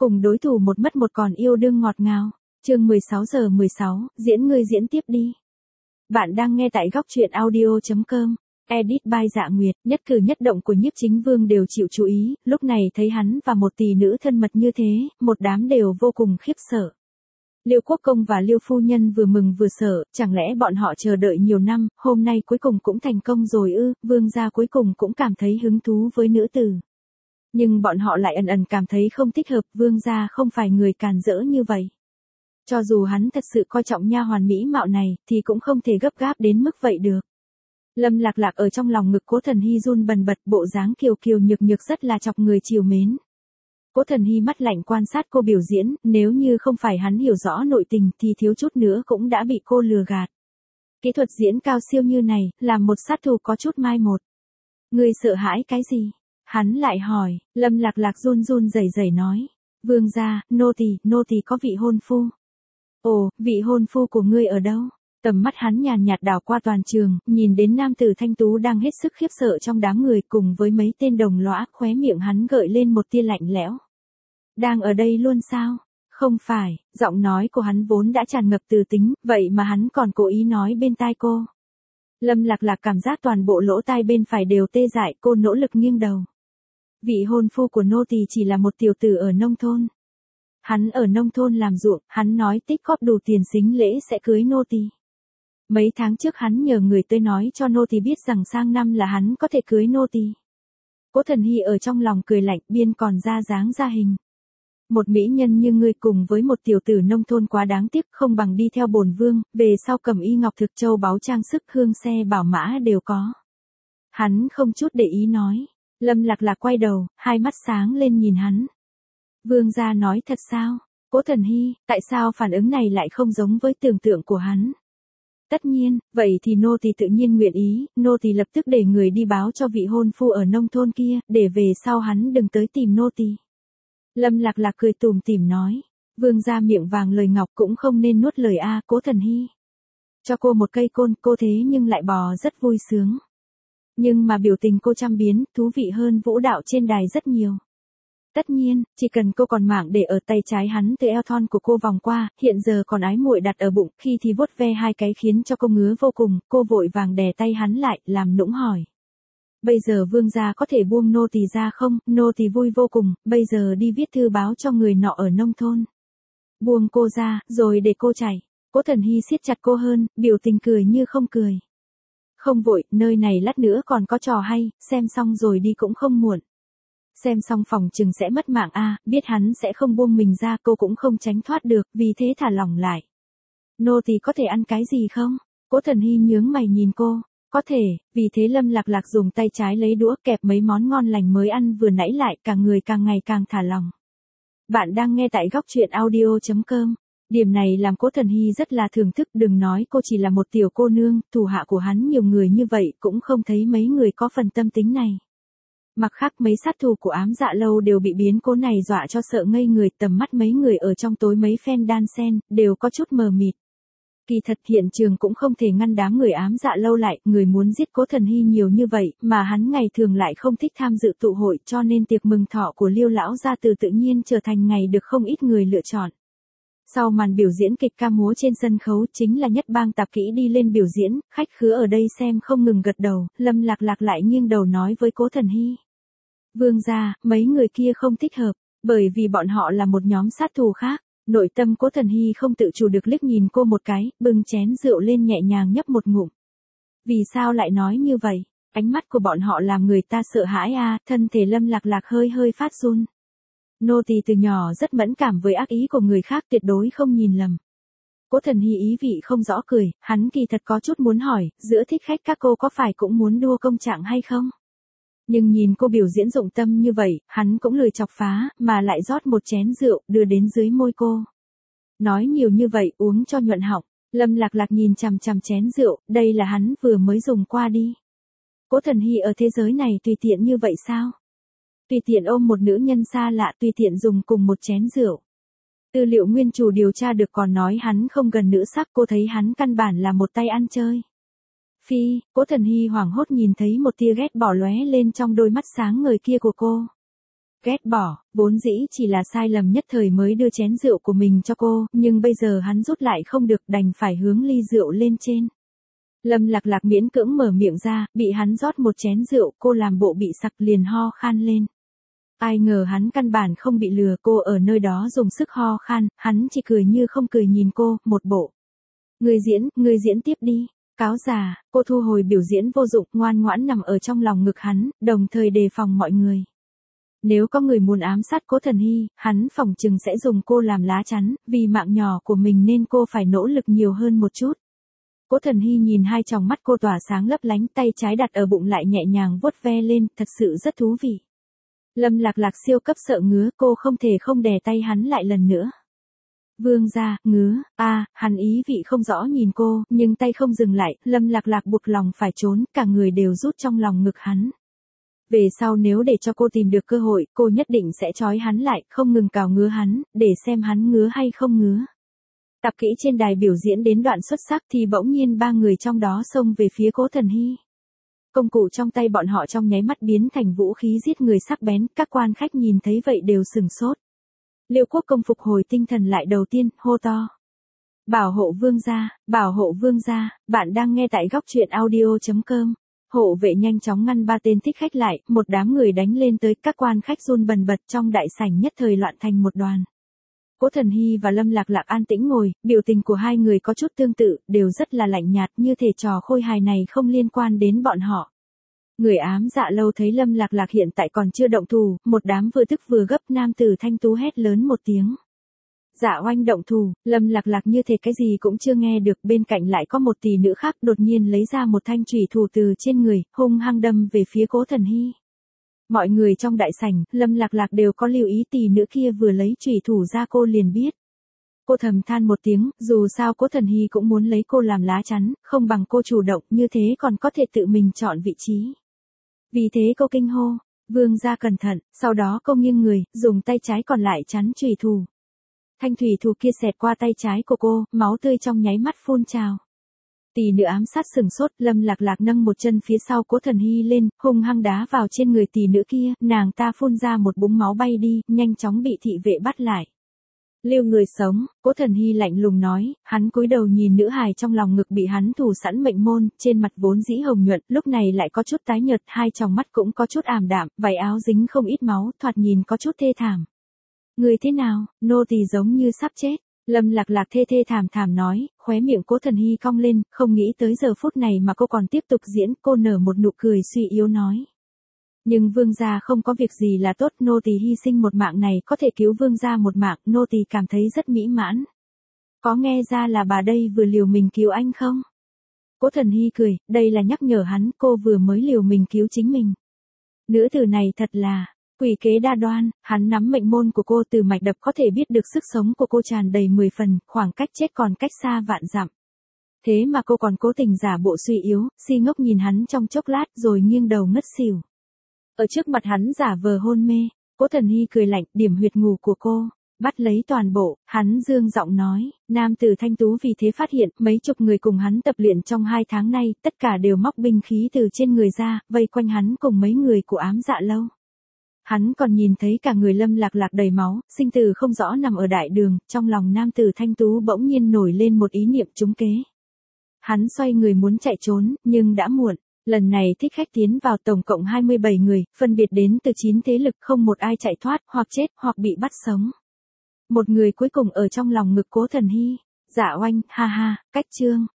Cùng đối thủ một mất một còn yêu đương ngọt ngào. Chương 16:16, diễn ngươi diễn tiếp đi. Bạn đang nghe tại góc truyện audio.com. Edit by Dạ Nguyệt. Nhất cử nhất động của Nhiếp Chính Vương đều chịu chú ý, lúc này thấy hắn và một tỷ nữ thân mật như thế, một đám đều vô cùng khiếp sợ. Liêu Quốc Công và Liêu Phu Nhân vừa mừng vừa sợ, chẳng lẽ bọn họ chờ đợi nhiều năm, hôm nay cuối cùng cũng thành công rồi ư? Vương gia cuối cùng cũng cảm thấy hứng thú với nữ tử. Nhưng bọn họ lại ẩn ẩn cảm thấy không thích hợp, Vương gia không phải người càn rỡ như vậy. Cho dù hắn thật sự coi trọng nha hoàn mỹ mạo này, thì cũng không thể gấp gáp đến mức vậy được. Lâm Lạc Lạc ở trong lòng ngực Cố Thần Hy run bần bật, bộ dáng kiều kiều nhược nhược rất là chọc người trìu mến. Cố Thần Hy mắt lạnh quan sát cô biểu diễn, nếu như không phải hắn hiểu rõ nội tình thì thiếu chút nữa cũng đã bị cô lừa gạt. Kỹ thuật diễn cao siêu như này, làm một sát thủ có chút mai một. Người sợ hãi cái gì? Hắn lại hỏi. Lâm Lạc Lạc run run rẩy rẩy nói. Vương gia, nô tỳ có vị hôn phu. Ồ, vị hôn phu của ngươi ở đâu? Tầm mắt hắn nhàn nhạt đảo qua toàn trường, nhìn đến nam tử thanh tú đang hết sức khiếp sợ trong đám người cùng với mấy tên đồng lõa, khóe miệng hắn gợi lên một tia lạnh lẽo. Đang ở đây luôn sao? Không phải, giọng nói của hắn vốn đã tràn ngập từ tính, vậy mà hắn còn cố ý nói bên tai cô. Lâm Lạc Lạc cảm giác toàn bộ lỗ tai bên phải đều tê dại, cô nỗ lực nghiêng đầu. Vị hôn phu của nô tỳ chỉ là một tiểu tử ở nông thôn. Hắn ở nông thôn làm ruộng, hắn nói tích góp đủ tiền sính lễ sẽ cưới nô tỳ. Mấy tháng trước hắn nhờ người tới nói cho nô tỳ biết rằng sang năm là hắn có thể cưới nô tỳ. Cố Thần Hy ở trong lòng cười lạnh, biên còn ra dáng ra hình. Một mỹ nhân như ngươi cùng với một tiểu tử nông thôn quá đáng tiếc, không bằng đi theo bổn vương, về sau cầm y ngọc thực châu báu trang sức hương xe bảo mã đều có. Hắn không chút để ý nói. Lâm Lạc Lạc quay đầu, hai mắt sáng lên nhìn hắn. Vương gia nói thật sao? Cố Thần Hy, tại sao phản ứng này lại không giống với tưởng tượng của hắn? Tất nhiên, vậy thì nô tỳ tự nhiên nguyện ý, nô tỳ lập tức để người đi báo cho vị hôn phu ở nông thôn kia, để về sau hắn đừng tới tìm nô tỳ. Lâm Lạc Lạc cười tủm tỉm nói, vương gia miệng vàng lời ngọc cũng không nên nuốt lời a. Cố Thần Hy. Cho cô một cây côn, cô thế nhưng lại bò rất vui sướng. Nhưng mà biểu tình cô trăm biến, thú vị hơn vũ đạo trên đài rất nhiều. Tất nhiên, chỉ cần cô còn mạng để ở tay trái hắn từ eo thon của cô vòng qua, hiện giờ còn ái muội đặt ở bụng, khi thì vuốt ve hai cái khiến cho cô ngứa vô cùng, cô vội vàng đè tay hắn lại, làm nũng hỏi. Bây giờ vương gia có thể buông nô tỳ ra không? Nô tỳ vui vô cùng, bây giờ đi viết thư báo cho người nọ ở nông thôn. Buông cô ra, rồi để cô chạy. Cố Thần Hy siết chặt cô hơn, biểu tình cười như không cười. Không vội, nơi này lát nữa còn có trò hay, xem xong rồi đi cũng không muộn. Xem xong phòng chừng sẽ mất mạng a, biết hắn sẽ không buông mình ra, cô cũng không tránh thoát được, vì thế thả lỏng lại. Nô tỳ có thể ăn cái gì không? Cố Thần Hy nhướng mày nhìn cô. Có thể, vì thế Lâm Lạc Lạc dùng tay trái lấy đũa kẹp mấy món ngon lành mới ăn vừa nãy lại, cả người càng ngày càng thả lỏng. Bạn đang nghe tại góc truyện audio.com. Điểm này làm Cố Thần Hy rất là thưởng thức, đừng nói cô chỉ là một tiểu cô nương, thủ hạ của hắn nhiều người như vậy cũng không thấy mấy người có phần tâm tính này. Mặc khác mấy sát thủ của Ám Dạ Lâu đều bị biến cố này dọa cho sợ ngây người, tầm mắt mấy người ở trong tối mấy phen đan sen, đều có chút mờ mịt. Kỳ thật hiện trường cũng không thể ngăn đám người Ám Dạ Lâu lại, người muốn giết Cố Thần Hy nhiều như vậy, mà hắn ngày thường lại không thích tham dự tụ hội, cho nên tiệc mừng thọ của Liêu lão gia từ tự nhiên trở thành ngày được không ít người lựa chọn. Sau màn biểu diễn kịch ca múa trên sân khấu chính là Nhất Bang Tạp Kỹ đi lên biểu diễn, khách khứa ở đây xem không ngừng gật đầu, Lâm Lạc Lạc lại nghiêng đầu nói với Cố Thần Hy. Vương gia, mấy người kia không thích hợp, bởi vì bọn họ là một nhóm sát thủ khác. Nội tâm Cố Thần Hy không tự chủ được liếc nhìn cô một cái, bưng chén rượu lên nhẹ nhàng nhấp một ngụm. Vì sao lại nói như vậy? Ánh mắt của bọn họ làm người ta sợ hãi a. Thân thể Lâm Lạc Lạc hơi hơi phát run. Nô tỳ từ nhỏ rất mẫn cảm với ác ý của người khác, tuyệt đối không nhìn lầm. Cố Thần Hy ý vị không rõ cười, hắn kỳ thật có chút muốn hỏi, giữa thích khách các cô có phải cũng muốn đua công trạng hay không? Nhưng nhìn cô biểu diễn dụng tâm như vậy, hắn cũng lười chọc phá, mà lại rót một chén rượu, đưa đến dưới môi cô. Nói nhiều như vậy, uống cho nhuận họng. Lâm Lạc Lạc nhìn chằm chằm chén rượu, đây là hắn vừa mới dùng qua đi. Cố Thần Hy ở thế giới này tùy tiện như vậy sao? Tùy tiện ôm một nữ nhân xa lạ, tùy tiện dùng cùng một chén rượu. Tư liệu nguyên chủ điều tra được còn nói hắn không gần nữ sắc, cô thấy hắn căn bản là một tay ăn chơi. Phi, Cố Thần Hy hoảng hốt nhìn thấy một tia ghét bỏ lóe lên trong đôi mắt sáng ngời kia của cô. ghét bỏ, vốn dĩ chỉ là sai lầm nhất thời mới đưa chén rượu của mình cho cô, nhưng bây giờ hắn rút lại không được đành phải hướng ly rượu lên trên. Lâm Lạc Lạc miễn cưỡng mở miệng ra, bị hắn rót một chén rượu, cô làm bộ bị sặc liền ho khan lên. Ai ngờ hắn căn bản không bị lừa, cô ở nơi đó dùng sức ho khan, hắn chỉ cười như không cười nhìn cô, một bộ. Ngươi diễn tiếp đi. Cáo già, cô thu hồi biểu diễn vô dụng, ngoan ngoãn nằm ở trong lòng ngực hắn, đồng thời đề phòng mọi người. Nếu có người muốn ám sát Cố Thần Hy, hắn phỏng chừng sẽ dùng cô làm lá chắn, vì mạng nhỏ của mình nên cô phải nỗ lực nhiều hơn một chút. Cố Thần Hy nhìn hai tròng mắt cô tỏa sáng lấp lánh, tay trái đặt ở bụng lại nhẹ nhàng vuốt ve lên, thật sự rất thú vị. Lâm Lạc Lạc siêu cấp sợ ngứa, cô không thể không đè tay hắn lại lần nữa. Vương gia, ngứa, hắn ý vị không rõ nhìn cô, nhưng tay không dừng lại, Lâm Lạc Lạc buộc lòng phải trốn, cả người đều rút trong lòng ngực hắn. Về sau nếu để cho cô tìm được cơ hội, cô nhất định sẽ trói hắn lại, không ngừng cào ngứa hắn, để xem hắn ngứa hay không ngứa. Tập kỹ trên đài biểu diễn đến đoạn xuất sắc thì bỗng nhiên ba người trong đó xông về phía Cố Thần Hy. Công cụ trong tay bọn họ trong nháy mắt biến thành vũ khí giết người sắc bén, các quan khách nhìn thấy vậy đều sừng sốt. Liêu Quốc Công phục hồi tinh thần lại đầu tiên, hô to. Bảo hộ vương gia, bạn đang nghe tại góc truyện audio.com. Hộ vệ nhanh chóng ngăn ba tên thích khách lại, một đám người đánh lên tới, các quan khách run bần bật trong đại sảnh nhất thời loạn thành một đoàn. Cố Thần Hy và Lâm Lạc Lạc an tĩnh ngồi, biểu tình của hai người có chút tương tự, đều rất là lạnh nhạt, như thể trò khôi hài này không liên quan đến bọn họ. Người ám dạ lâu thấy Lâm Lạc Lạc hiện tại còn chưa động thủ, một đám vừa tức vừa gấp, nam tử thanh tú hét lớn một tiếng. Dạ oanh động thủ, Lâm Lạc Lạc như thể cái gì cũng chưa nghe được, bên cạnh lại có một tỷ nữ khác đột nhiên lấy ra một thanh chủy thủ từ trên người, hung hăng đâm về phía Cố Thần Hy. Mọi người trong đại sảnh, Lâm Lạc Lạc đều có lưu ý, tỷ nữ kia vừa lấy chủy thủ ra cô liền biết. Cô thầm than một tiếng, dù sao Cố Thần Hy cũng muốn lấy cô làm lá chắn, không bằng cô chủ động, như thế còn có thể tự mình chọn vị trí. Vì thế cô kinh hô, vương gia cẩn thận, sau đó cô nghiêng người, dùng tay trái còn lại chắn chủy thủ. Thanh thủy thủ kia xẹt qua tay trái của cô, máu tươi trong nháy mắt phun trào. Tỷ nữ ám sát sừng sốt, Lâm Lạc Lạc nâng một chân phía sau Cố Thần Hy lên, hung hăng đá vào trên người tỷ nữ kia, nàng ta phun ra một búng máu bay đi, nhanh chóng bị thị vệ bắt lại. Lưu người sống, Cố Thần Hy lạnh lùng nói, hắn cúi đầu nhìn nữ hài trong lòng ngực bị hắn thủ sẵn mệnh môn, trên mặt vốn dĩ hồng nhuận, lúc này lại có chút tái nhợt, hai tròng mắt cũng có chút ảm đạm, váy áo dính không ít máu, thoạt nhìn có chút thê thảm. Người thế nào, nô tỳ giống như sắp chết. Lâm Lạc Lạc thê thảm nói, khóe miệng Cố Thần Hy cong lên, không nghĩ tới giờ phút này mà cô còn tiếp tục diễn, cô nở một nụ cười suy yếu nói. Nhưng vương gia không có việc gì là tốt, nô tỳ hy sinh một mạng này có thể cứu vương gia một mạng, nô tỳ cảm thấy rất mỹ mãn. Có nghe ra là bà đây vừa liều mình cứu anh không? Cố Thần Hy cười, đây là nhắc nhở hắn, cô vừa mới liều mình cứu chính mình. Nữ tử này thật là quỷ kế đa đoan, hắn nắm mệnh môn của cô, từ mạch đập có thể biết được sức sống của cô tràn đầy 10 phần, khoảng cách chết còn cách xa vạn dặm. Thế mà cô còn cố tình giả bộ suy yếu, si ngốc nhìn hắn trong chốc lát rồi nghiêng đầu ngất xỉu. Ở trước mặt hắn giả vờ hôn mê, Cố Thần Hy cười lạnh, điểm huyệt ngủ của cô, bắt lấy toàn bộ, hắn dương giọng nói, nam tử thanh tú vì thế phát hiện, mấy chục người cùng hắn tập luyện trong 2 tháng nay, tất cả đều móc binh khí từ trên người ra, vây quanh hắn cùng mấy người của ám dạ lâu. Hắn còn nhìn thấy cả người Lâm Lạc Lạc đầy máu, sinh tử không rõ nằm ở đại đường, trong lòng nam tử thanh tú bỗng nhiên nổi lên một ý niệm trúng kế. Hắn xoay người muốn chạy trốn, nhưng đã muộn. Lần này thích khách tiến vào tổng cộng 27 người, phân biệt đến từ 9 thế lực, không một ai chạy thoát, hoặc chết, hoặc bị bắt sống. Một người cuối cùng ở trong lòng ngực Cố Thần Hy. Dạ oanh, ha ha, cách chương.